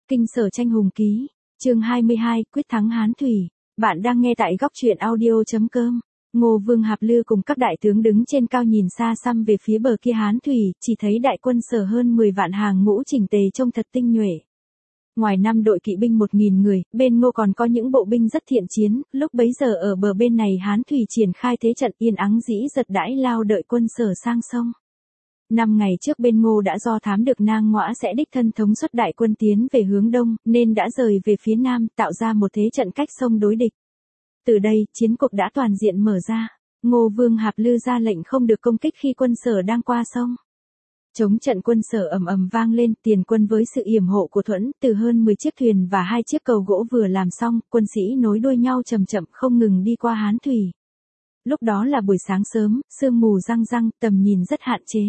Kinh Sở Tranh Hùng Ký, chương 22, quyết thắng Hán Thủy. Bạn đang nghe tại góc truyện audio.com. Ngô Vương Hạp Lư cùng các đại tướng đứng trên cao nhìn xa xăm về phía bờ kia Hán Thủy, chỉ thấy đại quân Sở hơn 10 vạn hàng ngũ chỉnh tề trông thật tinh nhuệ. Ngoài 5 đội kỵ binh 1.000 người, bên Ngô còn có những bộ binh rất thiện chiến, lúc bấy giờ ở bờ bên này Hán Thủy triển khai thế trận yên ắng dĩ giật đãi lao đợi quân Sở sang sông. 5 ngày trước bên Ngô đã do thám được Nang Ngoã sẽ đích thân thống suất đại quân tiến về hướng đông, nên đã rời về phía nam, tạo ra một thế trận cách sông đối địch. Từ đây, chiến cuộc đã toàn diện mở ra. Ngô Vương Hạp Lư ra lệnh không được công kích khi quân Sở đang qua sông. Chống trận quân Sở ầm ầm vang lên, tiền quân với sự yểm hộ của Thuẫn, từ hơn 10 chiếc thuyền và 2 chiếc cầu gỗ vừa làm xong, quân sĩ nối đuôi nhau chậm chậm không ngừng đi qua Hán Thủy. Lúc đó là buổi sáng sớm, sương mù răng răng, tầm nhìn rất hạn chế.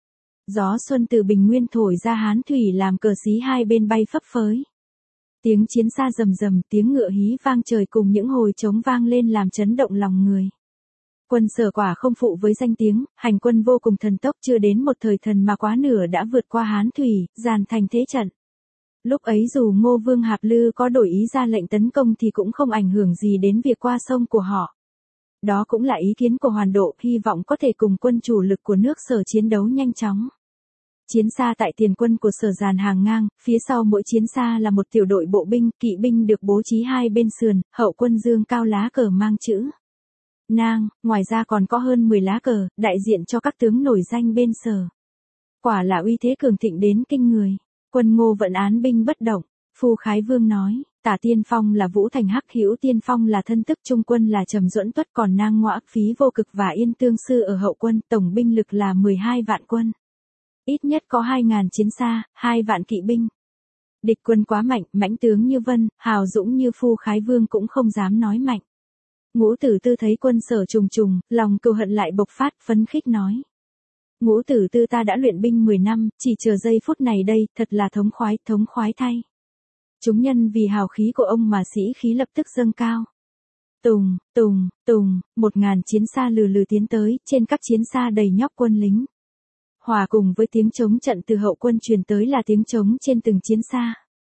Gió xuân từ bình nguyên thổi ra Hán Thủy làm cờ xí hai bên bay phấp phới. Tiếng chiến xa rầm rầm, tiếng ngựa hí vang trời cùng những hồi trống vang lên làm chấn động lòng người. Quân Sở quả không phụ với danh tiếng, hành quân vô cùng thần tốc, chưa đến một thời thần mà quá nửa đã vượt qua Hán Thủy, dàn thành thế trận. Lúc ấy dù Ngô Vương Hạp Lư có đổi ý ra lệnh tấn công thì cũng không ảnh hưởng gì đến việc qua sông của họ. Đó cũng là ý kiến của Hoàn Độ, hy vọng có thể cùng quân chủ lực của nước Sở chiến đấu nhanh chóng. Chiến xa tại tiền quân của Sở dàn hàng ngang, phía sau mỗi chiến xa là một tiểu đội bộ binh, kỵ binh được bố trí hai bên sườn, hậu quân dương cao lá cờ mang chữ Nang, ngoài ra còn có hơn 10 lá cờ, đại diện cho các tướng nổi danh bên Sở. Quả là uy thế cường thịnh đến kinh người. Quân Ngô vẫn án binh bất động. Phu Khái Vương nói, Tả Tiên Phong là Vũ Thành Hắc, Hữu Tiên Phong là Thân Tức, Trung quân là Trầm Duẫn Tuất, còn Nang Ngoã, Phí Vô Cực và Yên Tương Sư ở hậu quân, tổng binh lực là 12 vạn quân. Ít nhất có 2.000 chiến xa, 2 vạn kỵ binh. Địch quân quá mạnh, mãnh tướng như Vân, hào dũng như Phu Khái Vương cũng không dám nói mạnh. Ngũ Tử Tư thấy quân Sở trùng trùng, lòng cừu hận lại bộc phát, phấn khích nói. Ngũ Tử Tư ta đã luyện binh 10 năm, chỉ chờ giây phút này đây, thật là thống khoái thay. Chúng nhân vì hào khí của ông mà sĩ khí lập tức dâng cao. Tùng, 1.000 chiến xa lừ lừ tiến tới, trên các chiến xa đầy nhóc quân lính. Hòa cùng với tiếng trống trận từ hậu quân truyền tới là tiếng trống trên từng chiến xa.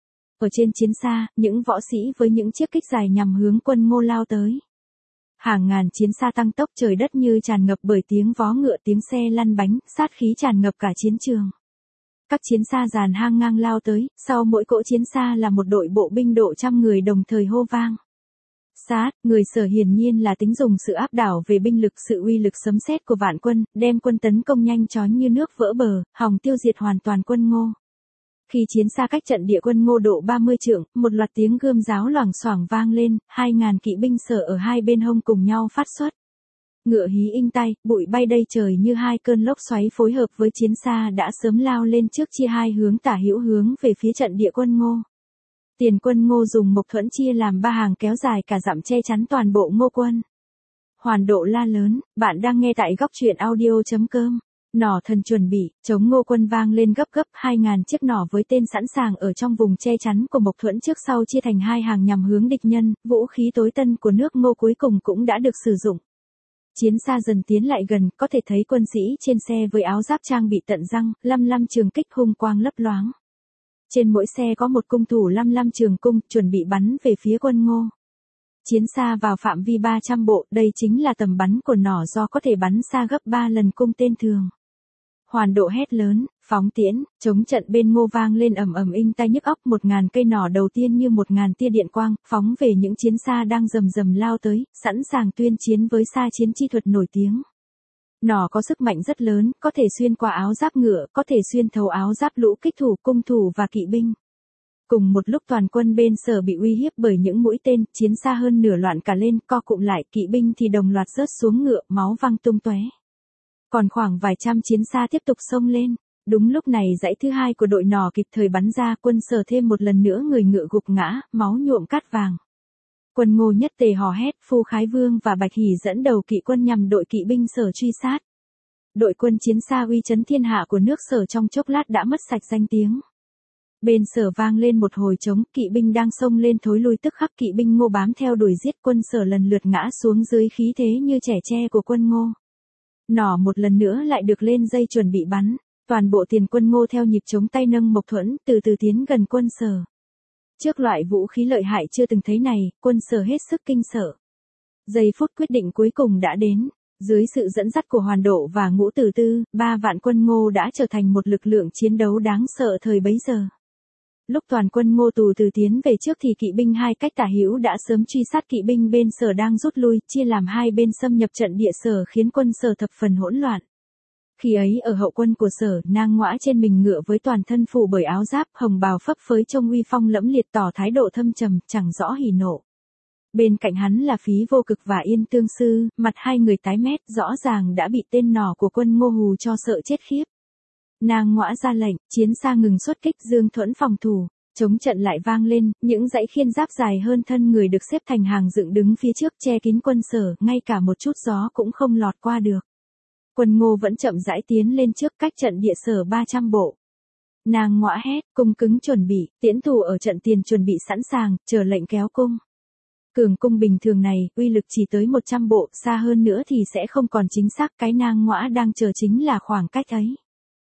Ở trên chiến xa, những võ sĩ với những chiếc kích dài nhằm hướng quân Ngô lao tới. Hàng ngàn chiến xa tăng tốc, trời đất như tràn ngập bởi tiếng vó ngựa, tiếng xe lăn bánh, sát khí tràn ngập cả chiến trường. Các chiến xa dàn hang ngang lao tới, sau mỗi cỗ chiến xa là một đội bộ binh độ trăm người đồng thời hô vang. Sát, người Sở hiển nhiên là tính dùng sự áp đảo về binh lực, sự uy lực sấm sét của vạn quân, đem quân tấn công nhanh chóng như nước vỡ bờ, hòng tiêu diệt hoàn toàn quân Ngô. Khi chiến xa cách trận địa quân Ngô độ 30 trượng, một loạt tiếng gươm giáo loảng xoảng vang lên, 2.000 kỵ binh Sở ở hai bên hông cùng nhau phát xuất. Ngựa hí inh tay, bụi bay đầy trời như hai cơn lốc xoáy phối hợp với chiến xa đã sớm lao lên trước, chia hai hướng tả hữu hướng về phía trận địa quân Ngô. Tiền quân Ngô dùng Mộc Thuẫn chia làm 3 hàng kéo dài cả dặm che chắn toàn bộ Ngô quân. Hoàn Độ la lớn, bạn đang nghe tại góc truyện audio.com. Nỏ thần chuẩn bị, chống Ngô quân vang lên gấp gấp, 2.000 chiếc nỏ với tên sẵn sàng ở trong vùng che chắn của Mộc Thuẫn trước sau chia thành hai hàng nhằm hướng địch nhân, vũ khí tối tân của nước Ngô cuối cùng cũng đã được sử dụng. Chiến xa dần tiến lại gần, có thể thấy quân sĩ trên xe với áo giáp trang bị tận răng, 55 trường kích hung quang lấp loáng. Trên mỗi xe có một cung thủ 55 trường cung, chuẩn bị bắn về phía quân Ngô. Chiến xa vào phạm vi 300 bộ, đây chính là tầm bắn của nỏ do có thể bắn xa gấp 3 lần cung tên thường. Hoàn Độ hét lớn, phóng tiễn, chống trận bên Ngô vang lên ầm ầm inh tai nhức óc, 1.000 cây nỏ đầu tiên như 1.000 tia điện quang, phóng về những chiến xa đang rầm rầm lao tới, sẵn sàng tuyên chiến với xa chiến chi thuật nổi tiếng. Nỏ có sức mạnh rất lớn, có thể xuyên qua áo giáp ngựa, có thể xuyên thấu áo giáp lũ kích thủ, cung thủ và kỵ binh. Cùng một lúc toàn quân bên Sở bị uy hiếp bởi những mũi tên, chiến xa hơn nửa loạn cả lên, co cụm lại, kỵ binh thì đồng loạt rớt xuống ngựa, máu văng tung tóe. Còn khoảng vài trăm chiến xa tiếp tục xông lên. Đúng lúc này dãy thứ hai của đội nỏ kịp thời bắn ra, quân Sở thêm một lần nữa người ngựa gục ngã, máu nhuộm cát vàng. Quân Ngô nhất tề hò hét, Phu Khái Vương và Bạch Hỉ dẫn đầu kỵ quân nhằm đội kỵ binh Sở truy sát. Đội quân chiến xa uy chấn thiên hạ của nước Sở trong chốc lát đã mất sạch danh tiếng. Bên Sở vang lên một hồi trống, kỵ binh đang xông lên thối lui, tức khắc kỵ binh Ngô bám theo đuổi giết, quân Sở lần lượt ngã xuống dưới khí thế như trẻ tre của quân Ngô. Nỏ một lần nữa lại được lên dây chuẩn bị bắn, toàn bộ tiền quân Ngô theo nhịp chống tay nâng Mộc Thuẫn, từ từ tiến gần quân Sở. Trước loại vũ khí lợi hại chưa từng thấy này, quân Sở hết sức kinh sợ. Giây phút quyết định cuối cùng đã đến. Dưới sự dẫn dắt của Hoàn Độ và Ngũ Tử Tư, 3 vạn quân Ngô đã trở thành một lực lượng chiến đấu đáng sợ thời bấy giờ. Lúc toàn quân Ngô Tù từ tiến về trước thì kỵ binh hai cách tả hữu đã sớm truy sát kỵ binh bên Sở đang rút lui, chia làm hai bên xâm nhập trận địa Sở khiến quân Sở thập phần hỗn loạn. Khi ấy ở hậu quân của Sở, Nang Ngoã trên mình ngựa với toàn thân phủ bởi áo giáp hồng bào phấp phới trông uy phong lẫm liệt tỏ thái độ thâm trầm, chẳng rõ hỉ nộ. Bên cạnh hắn là Phí Vô Cực và Yên Tương Sư, mặt hai người tái mét, rõ ràng đã bị tên nỏ của quân Ngô hù cho sợ chết khiếp. Nang Ngoã ra lệnh, chiến xa ngừng xuất kích, Dương Thuẫn phòng thủ, chống trận lại vang lên, những dãy khiên giáp dài hơn thân người được xếp thành hàng dựng đứng phía trước che kín quân Sở, ngay cả một chút gió cũng không lọt qua được. Quân Ngô vẫn chậm rãi tiến lên trước cách trận địa Sở 300 bộ. Nang Ngoã hét, cung cứng chuẩn bị, tiễn thủ ở trận tiền chuẩn bị sẵn sàng, chờ lệnh kéo cung. Cường cung bình thường này, uy lực chỉ tới 100 bộ, xa hơn nữa thì sẽ không còn chính xác, cái Nang Ngoã đang chờ chính là khoảng cách ấy.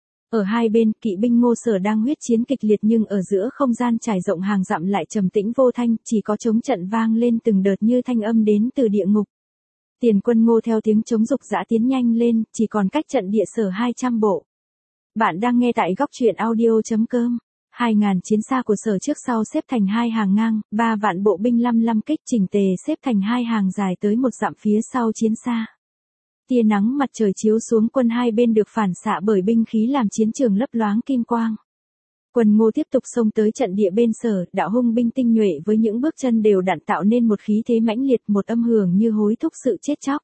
Ở hai bên, kỵ binh Ngô Sở đang huyết chiến kịch liệt nhưng ở giữa không gian trải rộng hàng dặm lại trầm tĩnh vô thanh, chỉ có trống trận vang lên từng đợt như thanh âm đến từ địa ngục. Tiền quân Ngô theo tiếng trống dục dã tiến nhanh lên, chỉ còn cách trận địa Sở 200 bộ. Bạn đang nghe tại góc truyện audio.com. 2.000 chiến xa của Sở trước sau xếp thành hai hàng ngang, 3 vạn bộ binh 55 kích chỉnh tề xếp thành hai hàng dài tới 1 dặm phía sau chiến xa. Tia nắng mặt trời chiếu xuống quân hai bên được phản xạ bởi binh khí làm chiến trường lấp loáng kim quang. Quân Ngô tiếp tục xông tới trận địa bên Sở, đạo hung binh tinh nhuệ với những bước chân đều đặn tạo nên một khí thế mãnh liệt, một âm hưởng như hối thúc sự chết chóc.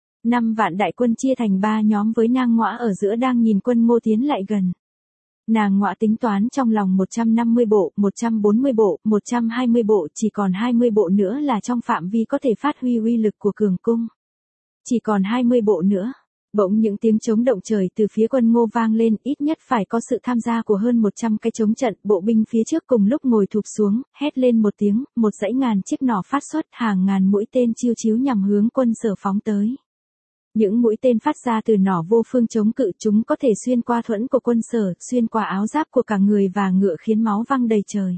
5 vạn đại quân chia thành 3 nhóm với Nang Ngoã ở giữa đang nhìn quân Ngô tiến lại gần. Nang Ngoã tính toán trong lòng 150 bộ, 140 bộ, 120 bộ, chỉ còn 20 bộ nữa là trong phạm vi có thể phát huy uy lực của cường cung. Chỉ còn 20 bộ nữa. Bỗng những tiếng trống động trời từ phía quân Ngô vang lên, ít nhất phải có sự tham gia của hơn 100 cái trống trận, bộ binh phía trước cùng lúc ngồi thụp xuống, hét lên một tiếng, một dãy ngàn chiếc nỏ phát xuất, hàng ngàn mũi tên chiêu chiếu nhằm hướng quân Sở phóng tới. Những mũi tên phát ra từ nỏ vô phương chống cự, chúng có thể xuyên qua thuẫn của quân Sở, xuyên qua áo giáp của cả người và ngựa khiến máu văng đầy trời.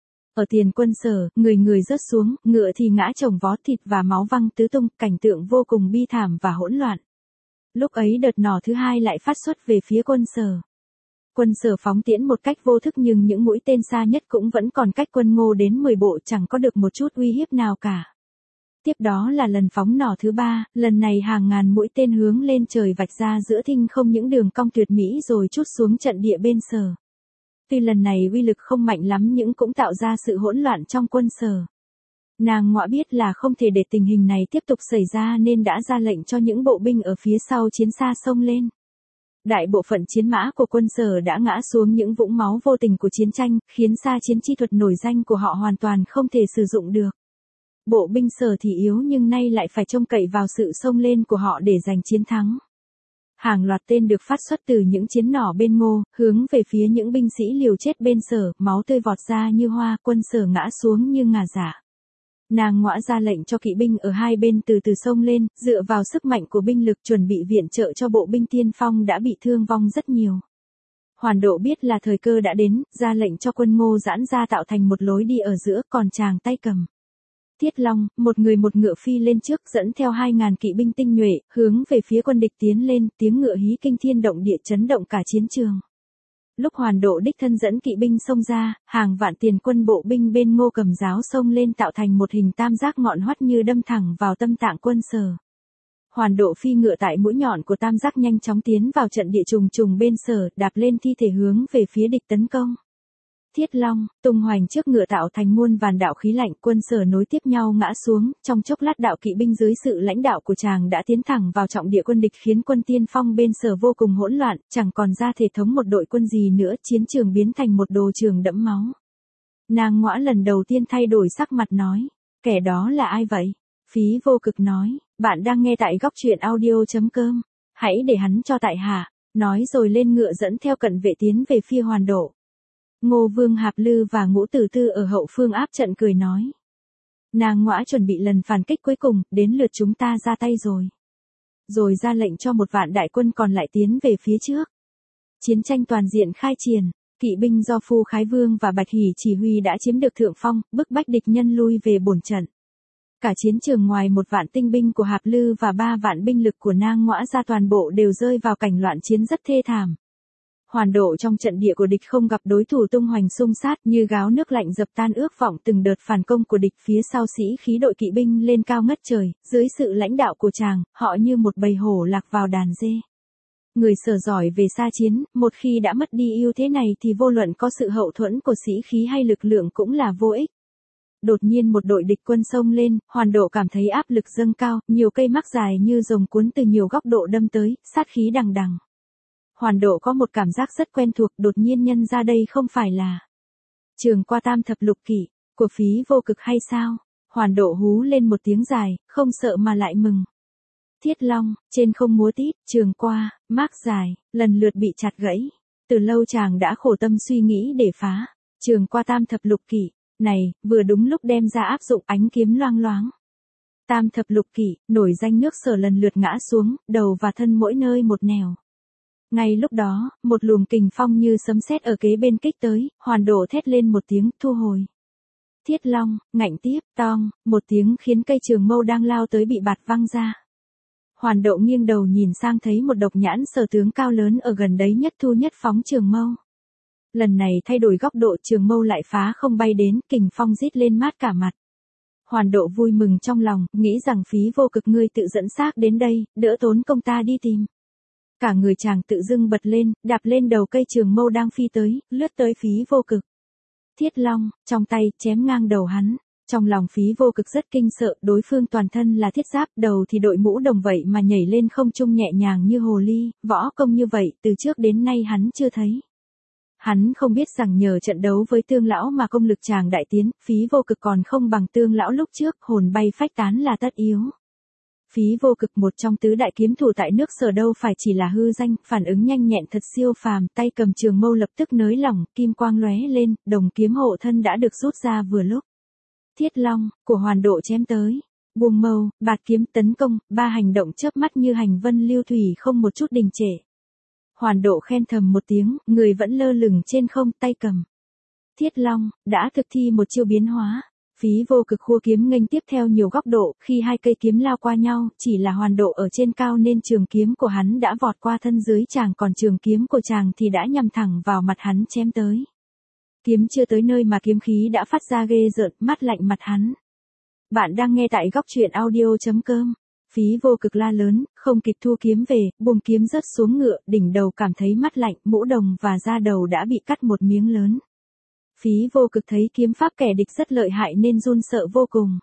Ở tiền quân Sở, người người rớt xuống, ngựa thì ngã chồng vó, thịt và máu văng tứ tung, cảnh tượng vô cùng bi thảm và hỗn loạn. Lúc ấy đợt nỏ thứ hai lại phát xuất về phía quân Sở. Quân Sở phóng tiễn một cách vô thức nhưng những mũi tên xa nhất cũng vẫn còn cách quân Ngô đến 10 bộ, chẳng có được một chút uy hiếp nào cả. Tiếp đó là lần phóng nỏ thứ 3, lần này hàng ngàn mũi tên hướng lên trời vạch ra giữa thinh không những đường cong tuyệt mỹ rồi trút xuống trận địa bên Sở. Tuy lần này uy lực không mạnh lắm nhưng cũng tạo ra sự hỗn loạn trong quân Sở. Nang Ngoã biết là không thể để tình hình này tiếp tục xảy ra nên đã ra lệnh cho những bộ binh ở phía sau chiến xa xông lên. Đại bộ phận chiến mã của quân Sở đã ngã xuống những vũng máu vô tình của chiến tranh, khiến xa chiến chi thuật nổi danh của họ hoàn toàn không thể sử dụng được. Bộ binh Sở thì yếu nhưng nay lại phải trông cậy vào sự xông lên của họ để giành chiến thắng. Hàng loạt tên được phát xuất từ những chiến nỏ bên Ngô, hướng về phía những binh sĩ liều chết bên Sở, máu tươi vọt ra như hoa, quân Sở ngã xuống như ngà rạ. Nang Ngoã ra lệnh cho kỵ binh ở hai bên từ từ xông lên, dựa vào sức mạnh của binh lực chuẩn bị viện trợ cho bộ binh tiên phong đã bị thương vong rất nhiều. Hoàn Độ biết là thời cơ đã đến, ra lệnh cho quân Ngô giãn ra tạo thành một lối đi ở giữa, còn chàng tay cầm Tiết Long, một người một ngựa phi lên trước dẫn theo 2.000 kỵ binh tinh nhuệ, hướng về phía quân địch tiến lên, tiếng ngựa hí kinh thiên động địa chấn động cả chiến trường. Lúc Hoàn Độ đích thân dẫn kỵ binh xông ra, hàng vạn tiền quân bộ binh bên Ngô cầm giáo xông lên tạo thành một hình tam giác ngọn hoắt như đâm thẳng vào tâm tạng quân Sở. Hoàn Độ phi ngựa tại mũi nhọn của tam giác nhanh chóng tiến vào trận địa trùng trùng bên Sở, đạp lên thi thể hướng về phía địch tấn công. Thiết Long, tung hoành trước ngựa tạo thành muôn vàn đạo khí lạnh, quân Sở nối tiếp nhau ngã xuống, trong chốc lát đạo kỵ binh dưới sự lãnh đạo của chàng đã tiến thẳng vào trọng địa quân địch khiến quân tiên phong bên Sở vô cùng hỗn loạn, chẳng còn ra thể thống một đội quân gì nữa, chiến trường biến thành một đồ trường đẫm máu. Nang Ngoã lần đầu tiên thay đổi sắc mặt nói, kẻ đó là ai vậy? Phí Vô Cực nói, bạn đang nghe tại góc truyện audio.com, hãy để hắn cho tại hạ, nói rồi lên ngựa dẫn theo cận vệ tiến về phía Hoàn Độ. Ngô Vương Hạp Lư và Ngũ Tử Tư ở hậu phương áp trận cười nói. Nang Ngoã chuẩn bị lần phản kích cuối cùng, đến lượt chúng ta ra tay rồi. Rồi ra lệnh cho 1 vạn đại quân còn lại tiến về phía trước. Chiến tranh toàn diện khai triển. Kỵ binh do Phu Khái Vương và Bạch Hỷ chỉ huy đã chiếm được thượng phong, bức bách địch nhân lui về bổn trận. Cả chiến trường ngoài 1 vạn tinh binh của Hạp Lư và 3 vạn binh lực của Nang Ngoã ra toàn bộ đều rơi vào cảnh loạn chiến rất thê thảm. Hoàn Độ trong trận địa của địch không gặp đối thủ tung hoành xung sát như gáo nước lạnh dập tan ước vọng từng đợt phản công của địch phía sau sĩ khí đội kỵ binh lên cao ngất trời, dưới sự lãnh đạo của chàng, họ như một bầy hổ lạc vào đàn dê. Người Sở giỏi về xa chiến, một khi đã mất đi ưu thế này thì vô luận có sự hậu thuẫn của sĩ khí hay lực lượng cũng là vô ích. Đột nhiên một đội địch quân xông lên, Hoàn Độ cảm thấy áp lực dâng cao, nhiều cây mắc dài như rồng cuốn từ nhiều góc độ đâm tới, sát khí đằng đằng. Hoàn Độ có một cảm giác rất quen thuộc, đột nhiên nhân ra đây không phải là Trường Qua Tam Thập Lục Kỵ của Phí Vô Cực hay sao? Hoàn Độ hú lên một tiếng dài, không sợ mà lại mừng. Thiết Long, trên không múa tít, Trường Qua, mác dài, lần lượt bị chặt gãy. Từ lâu chàng đã khổ tâm suy nghĩ để phá Trường Qua Tam Thập Lục Kỵ này, vừa đúng lúc đem ra áp dụng, ánh kiếm loang loáng. Tam Thập Lục Kỵ, nổi danh nước Sở lần lượt ngã xuống, đầu và thân mỗi nơi một nẻo. Ngay lúc đó, một luồng kình phong như sấm sét ở kế bên kích tới, Hoàn Độ thét lên một tiếng, thu hồi. Thiết Long, ngạnh tiếp, tong, một tiếng khiến cây trường mâu đang lao tới bị bạt văng ra. Hoàn Độ nghiêng đầu nhìn sang thấy một độc nhãn Sở tướng cao lớn ở gần đấy nhất thu nhất phóng trường mâu. Lần này thay đổi góc độ, trường mâu lại phá không bay đến, kình phong rít lên mát cả mặt. Hoàn Độ vui mừng trong lòng, nghĩ rằng Phí Vô Cực ngươi tự dẫn xác đến đây, đỡ tốn công ta đi tìm. Cả người chàng tự dưng bật lên, đạp lên đầu cây trường mâu đang phi tới, lướt tới Phí Vô Cực. Thiết Long, trong tay, chém ngang đầu hắn. Trong lòng Phí Vô Cực rất kinh sợ, đối phương toàn thân là thiết giáp, đầu thì đội mũ đồng vậy mà nhảy lên không trung nhẹ nhàng như hồ ly, võ công như vậy, từ trước đến nay hắn chưa thấy. Hắn không biết rằng nhờ trận đấu với Tương lão mà công lực chàng đại tiến, Phí Vô Cực còn không bằng Tương lão lúc trước, hồn bay phách tán là tất yếu. Phí Vô Cực một trong tứ đại kiếm thủ tại nước Sở đâu phải chỉ là hư danh, phản ứng nhanh nhẹn thật siêu phàm, tay cầm trường mâu lập tức nới lỏng, kim quang lóe lên, đồng kiếm hộ thân đã được rút ra vừa lúc. Thiết Long, của Hoàn Độ chém tới. Buông mâu, bạt kiếm tấn công, 3 hành động chớp mắt như hành vân lưu thủy không một chút đình trệ. Hoàn Độ khen thầm một tiếng, người vẫn lơ lửng trên không, tay cầm Thiết Long, đã thực thi một chiêu biến hóa. Phí Vô Cực khua kiếm nghênh tiếp theo nhiều góc độ, khi hai cây kiếm lao qua nhau, chỉ là Hoàn Độ ở trên cao nên trường kiếm của hắn đã vọt qua thân dưới chàng, còn trường kiếm của chàng thì đã nhằm thẳng vào mặt hắn chém tới. Kiếm chưa tới nơi mà kiếm khí đã phát ra ghê rợn, mắt lạnh mặt hắn. Bạn đang nghe tại góc truyện audio.com. Phí Vô Cực la lớn, không kịp thu kiếm về, buông kiếm rớt xuống ngựa, đỉnh đầu cảm thấy mắt lạnh, mũ đồng và da đầu đã bị cắt một miếng lớn. Phí Vô Cực thấy kiếm pháp kẻ địch rất lợi hại nên run sợ vô cùng.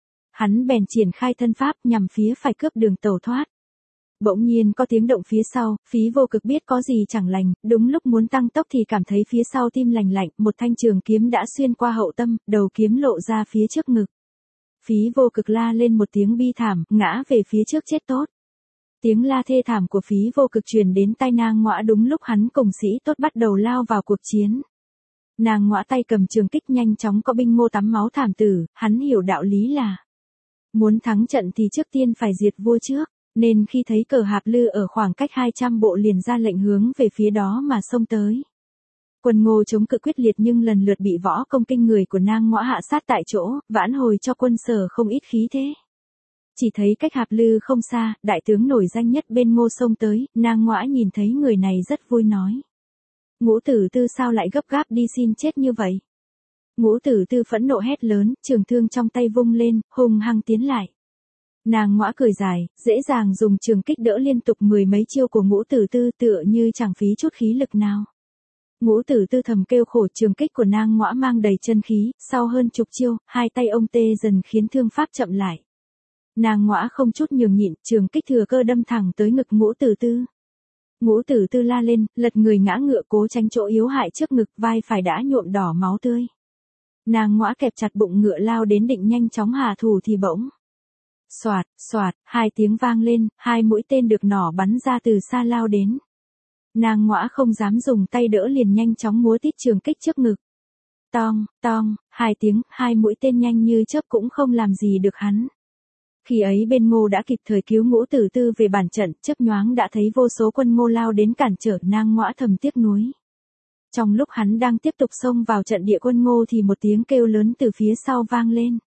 Hắn bèn triển khai thân pháp nhằm phía phải cướp đường tẩu thoát. Bỗng nhiên có tiếng động phía sau, Phí Vô Cực biết có gì chẳng lành, đúng lúc muốn tăng tốc thì cảm thấy phía sau tim lành lạnh, một thanh trường kiếm đã xuyên qua hậu tâm, đầu kiếm lộ ra phía trước ngực. Phí Vô Cực la lên một tiếng bi thảm, ngã về phía trước chết tốt. Tiếng la thê thảm của Phí Vô Cực truyền đến tai Nang Ngoã đúng lúc hắn cùng sĩ tốt bắt đầu lao vào cuộc chiến. Nang Ngoã tay cầm trường kích nhanh chóng có binh mô tắm máu thảm tử, hắn hiểu đạo lý là muốn thắng trận thì trước tiên phải diệt vua trước, nên khi thấy cờ Hạp Lư ở khoảng cách 200 bộ liền ra lệnh hướng về phía đó mà xông tới. Quân Ngô chống cự quyết liệt nhưng lần lượt bị võ công kinh người của Nang Ngoã hạ sát tại chỗ, vãn hồi cho quân Sở không ít khí thế. Chỉ thấy cách Hạp Lư không xa, đại tướng nổi danh nhất bên Ngô xông tới, Nang Ngoã nhìn thấy người này rất vui nói. Ngũ Tử Tư sao lại gấp gáp đi xin chết như vậy? Ngũ Tử Tư phẫn nộ hét lớn, trường thương trong tay vung lên, hung hăng tiến lại. Nang Ngoã cười dài, dễ dàng dùng trường kích đỡ liên tục 10 mấy chiêu của Ngũ Tử Tư tựa như chẳng phí chút khí lực nào. Ngũ Tử Tư thầm kêu khổ, trường kích của Nang Ngoã mang đầy chân khí, sau hơn chục chiêu, hai tay ông tê dần khiến thương pháp chậm lại. Nang Ngoã không chút nhường nhịn, trường kích thừa cơ đâm thẳng tới ngực Ngũ Tử Tư. Ngũ Tử Tư la lên, lật người ngã ngựa cố tránh chỗ yếu hại trước ngực, vai phải đã nhuộm đỏ máu tươi. Nang Ngoã kẹp chặt bụng ngựa lao đến định nhanh chóng hạ thủ thì bỗng. Xoạt, xoạt, hai tiếng vang lên, hai mũi tên được nỏ bắn ra từ xa lao đến. Nang Ngoã không dám dùng tay đỡ liền nhanh chóng múa tít trường kích trước ngực. Tong, tong, hai tiếng, hai mũi tên nhanh như chớp cũng không làm gì được hắn. Khi ấy bên Ngô đã kịp thời cứu Ngũ Tử Tư về bản trận, chớp nhoáng đã thấy vô số quân Ngô lao đến cản trở, Nang Ngoã thầm tiếc nuối. Trong lúc hắn đang tiếp tục xông vào trận địa quân Ngô thì một tiếng kêu lớn từ phía sau vang lên.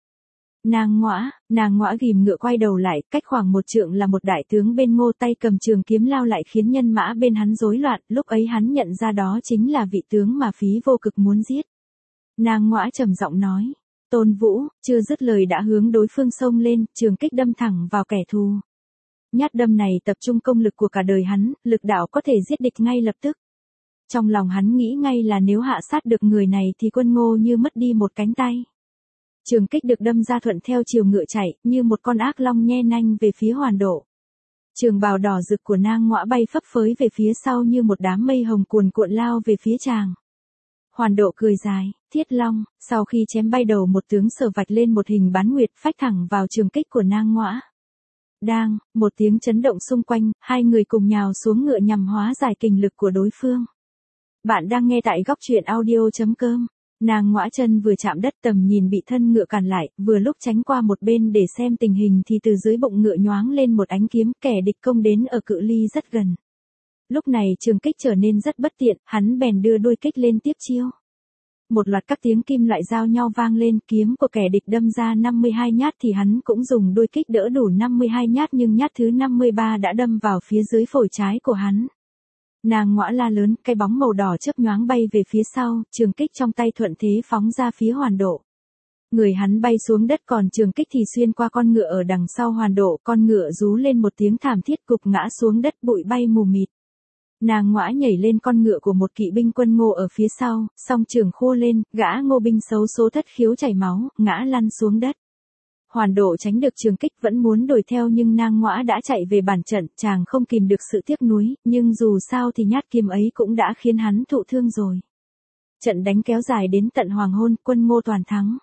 Nàng ngõa ghìm ngựa quay đầu lại, cách khoảng 1 trượng là một đại tướng bên Ngô tay cầm trường kiếm lao lại khiến nhân mã bên hắn rối loạn, lúc ấy hắn nhận ra đó chính là vị tướng mà Phí Vô Cực muốn giết. Nàng ngõa trầm giọng nói, Tôn Vũ, chưa dứt lời đã hướng đối phương xông lên, trường kích đâm thẳng vào kẻ thù. Nhát đâm này tập trung công lực của cả đời hắn, lực đạo có thể giết địch ngay lập tức. Trong lòng hắn nghĩ ngay là nếu hạ sát được người này thì quân Ngô như mất đi một cánh tay. Trường kích được đâm ra thuận theo chiều ngựa chạy, như một con ác long nhe nanh về phía Hoàn Độ. Trường bào đỏ rực của nàng ngõa bay phấp phới về phía sau như một đám mây hồng cuồn cuộn lao về phía chàng. Hoàn Độ cười dài, Thiết Long, sau khi chém bay đầu một tướng Sở vạch lên một hình bán nguyệt phách thẳng vào trường kích của nàng ngõa. Đang, một tiếng chấn động xung quanh, hai người cùng nhào xuống ngựa nhằm hóa giải kình lực của đối phương. Bạn đang nghe tại góc truyện audio.com. Nàng ngõa chân vừa chạm đất tầm nhìn bị thân ngựa cản lại, vừa lúc tránh qua một bên để xem tình hình thì từ dưới bụng ngựa nhoáng lên một ánh kiếm, kẻ địch công đến ở cự ly rất gần. Lúc này trường kích trở nên rất bất tiện, hắn bèn đưa đuôi kích lên tiếp chiêu. Một loạt các tiếng kim loại giao nhau vang lên, kiếm của kẻ địch đâm ra 52 nhát thì hắn cũng dùng đuôi kích đỡ đủ 52 nhát nhưng nhát thứ 53 đã đâm vào phía dưới phổi trái của hắn. Nàng ngõa la lớn, cái bóng màu đỏ chớp nhoáng bay về phía sau, trường kích trong tay thuận thế phóng ra phía Hoàn Độ. Người hắn bay xuống đất còn trường kích thì xuyên qua con ngựa ở đằng sau Hoàn Độ, con ngựa rú lên một tiếng thảm thiết gục ngã xuống đất bụi bay mù mịt. Nàng ngõa nhảy lên con ngựa của một kỵ binh quân Ngô ở phía sau, song trường khô lên, gã Ngô binh xấu số thất khiếu chảy máu, ngã lăn xuống đất. Hoàn Độ tránh được trường kích vẫn muốn đuổi theo nhưng nàng ngõa đã chạy về bản trận, chàng không kìm được sự tiếc nuối, nhưng dù sao thì nhát kiếm ấy cũng đã khiến hắn thụ thương rồi. Trận đánh kéo dài đến tận hoàng hôn, quân Ngô toàn thắng.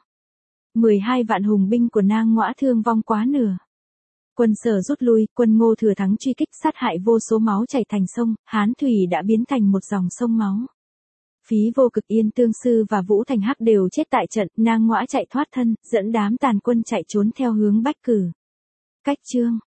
12 vạn hùng binh của nàng ngõa thương vong quá nửa. Quân Sở rút lui, quân Ngô thừa thắng truy kích sát hại vô số máu chảy thành sông, Hán Thủy đã biến thành một dòng sông máu. Phí Vô Cực, Yên Tương Sư và Vũ Thành Hắc đều chết tại trận, nàng ngõa chạy thoát thân, dẫn đám tàn quân chạy trốn theo hướng Bách Cử. Cách chương